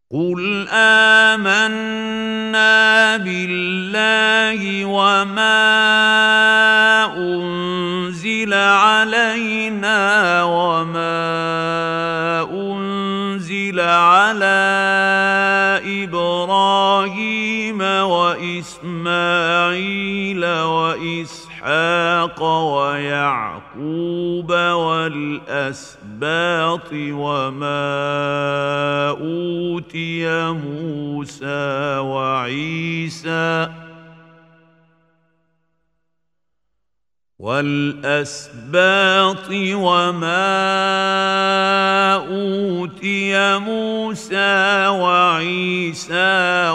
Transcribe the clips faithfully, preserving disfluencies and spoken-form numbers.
قل آمنا بالله وما أنزل علينا وما أنزل على إبراهيم وإسماعيل وإسحاق ويعقوب والأسباط وما أوتي موسى وعيسى والأسباط وما أوتي موسى وعيسى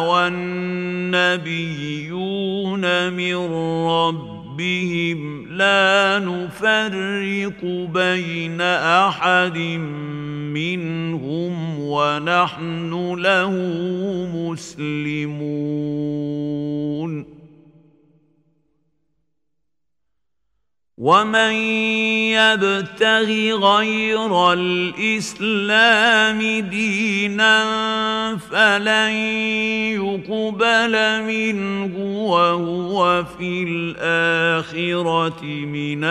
والنبيون من ربهم لا نفرق بين أحد منهم ونحن له مسلمون ومن يبتغ غير الإسلام دينا فلن يقبل منه وهو في الآخرة من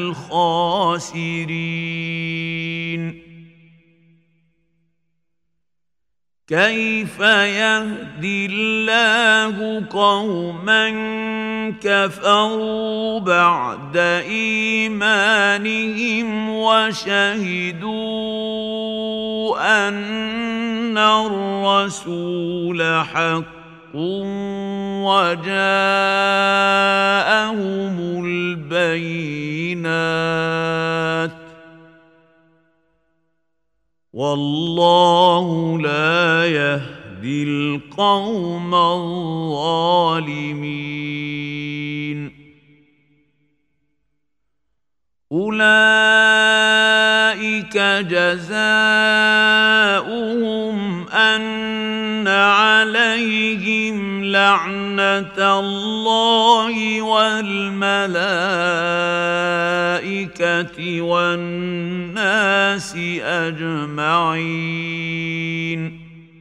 الخاسرين كيف يهدي الله قوما كفروا بعد إيمانهم وشهدوا أن الرسول حق وجاءهم البينات والله لا يهدي القوم الظالمين أولئك جزاؤهم أن عليهم لعنة الله والملائكة والناس أجمعين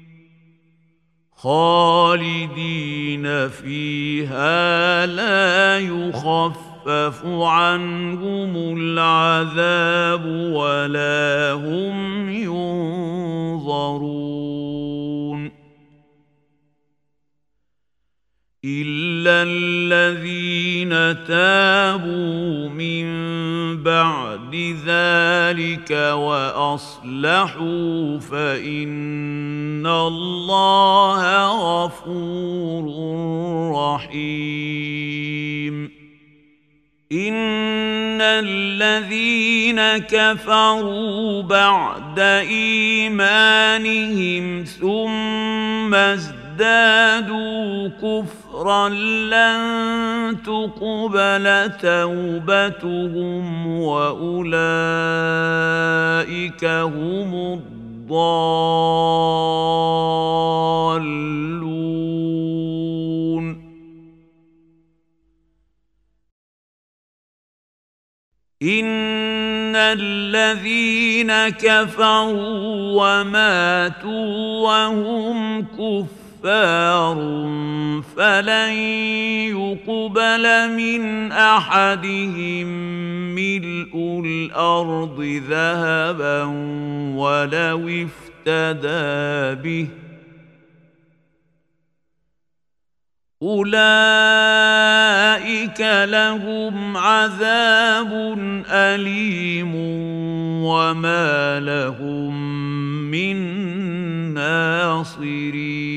خالدين فيها لا يخفف عنهم العذاب ولا هم ينظرون إلا الذين تابوا من بعد ذلك وأصلحوا فإن الله غفور رحيم إن الذين كفروا بعد إيمانهم ثم ازدادوا كفرا لن تقبل توبتهم وأولئك هم الضالون إن الذين كفروا وماتوا وهم كفار فلن يقبل من أحدهم ملء الأرض ذهبا ولو افتدى به أولئك لهم عذاب أليم وما لهم من ناصرين